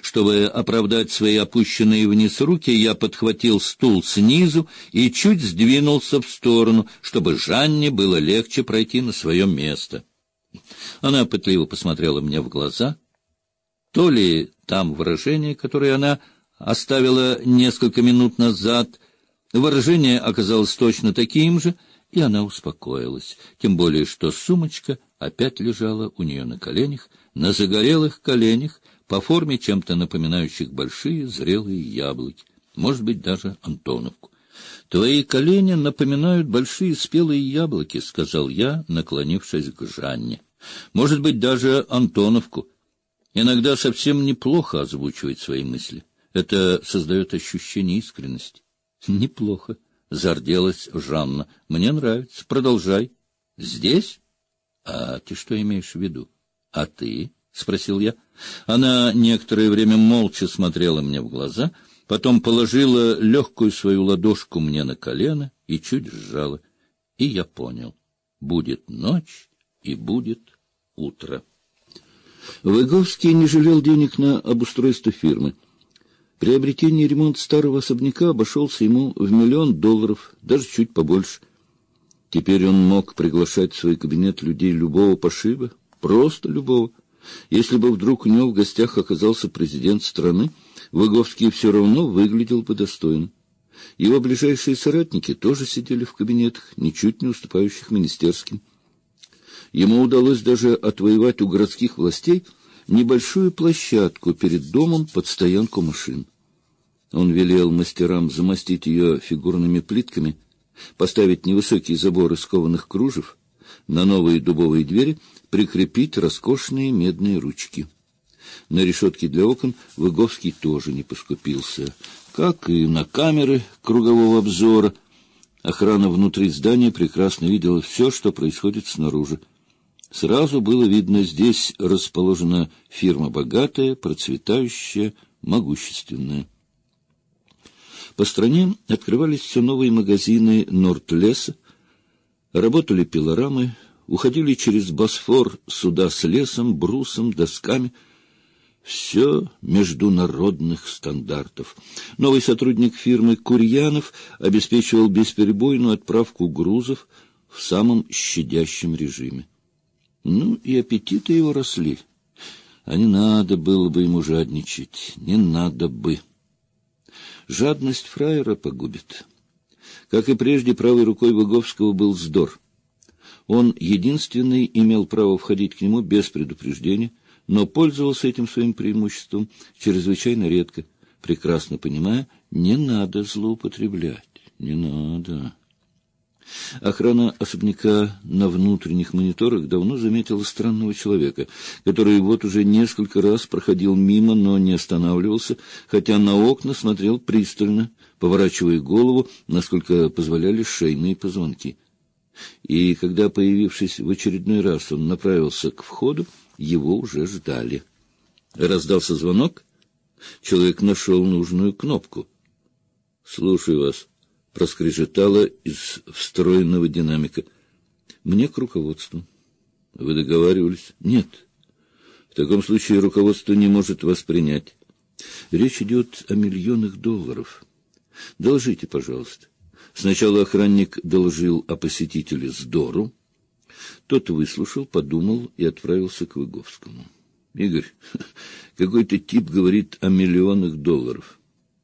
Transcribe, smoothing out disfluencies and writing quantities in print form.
Чтобы оправдать свои опущенные вниз руки, я подхватил стул снизу и чуть сдвинулся в сторону, чтобы Жанне было легче пройти на свое место. Она пытливо посмотрела мне в глаза. То ли там выражение, которое она оставила несколько минут назад, выражение оказалось точно таким же, и она успокоилась, тем более что сумочка опять лежала у нее на коленях, на загорелых коленях, по форме чем-то напоминающих большие зрелые яблоки, может быть, даже Антоновку. — Твои колени напоминают большие спелые яблоки, — сказал я, наклонившись к Жанне. — Может быть, даже Антоновку. Иногда совсем неплохо озвучивать свои мысли. Это создает ощущение искренности. — Неплохо, — зарделась Жанна. — Мне нравится. Продолжай. — Здесь? — А ты что имеешь в виду? — А ты? — спросил я. Она некоторое время молча смотрела мне в глаза, потом положила легкую свою ладошку мне на колено и чуть сжала. И я понял. Будет ночь и будет утро. Выговский не жалел денег на обустройство фирмы. Приобретение и ремонт старого особняка обошелся ему в $1 миллион, даже чуть побольше. Теперь он мог приглашать в свой кабинет людей любого пошиба, просто любого. Если бы вдруг у него в гостях оказался президент страны, Выговский все равно выглядел бы достойно. Его ближайшие соратники тоже сидели в кабинетах, ничуть не уступающих министерским. Ему удалось даже отвоевать у городских властей небольшую площадку перед домом под стоянку машин. Он велел мастерам замостить ее фигурными плитками, поставить невысокий забор из кованых кружев, на новые дубовые двери прикрепить роскошные медные ручки. На решетки для окон Выговский тоже не поскупился, как и на камеры кругового обзора. Охрана внутри здания прекрасно видела все, что происходит снаружи. Сразу было видно, здесь расположена фирма богатая, процветающая, могущественная. По стране открывались все новые магазины Нордлеса, работали пилорамы, уходили через Босфор суда с лесом, брусом, досками. Все международных стандартов. Новый сотрудник фирмы Курьянов обеспечивал бесперебойную отправку грузов в самом щадящем режиме. Ну, и аппетиты его росли. А не надо было бы ему жадничать, не надо бы. Жадность фраера погубит. Как и прежде, правой рукой Выговского был Здор. Он единственный имел право входить к нему без предупреждения, но пользовался этим своим преимуществом чрезвычайно редко, прекрасно понимая, не надо злоупотреблять, не надо. Охрана особняка на внутренних мониторах давно заметила странного человека, который вот уже несколько раз проходил мимо, но не останавливался, хотя на окна смотрел пристально, поворачивая голову, насколько позволяли шейные позвонки. И когда, появившись в очередной раз, он направился к входу, его уже ждали. Раздался звонок. Человек нашел нужную кнопку. — Слушаю вас, — проскрежетало из встроенного динамика. — Мне к руководству. — Вы договаривались? — Нет. В таком случае руководство не может вас принять. Речь идет о миллионах долларов. Доложите, пожалуйста. Сначала охранник доложил о посетителе Здору. Тот выслушал, подумал и отправился к Выговскому. — Игорь, какой-то тип говорит о миллионах долларов.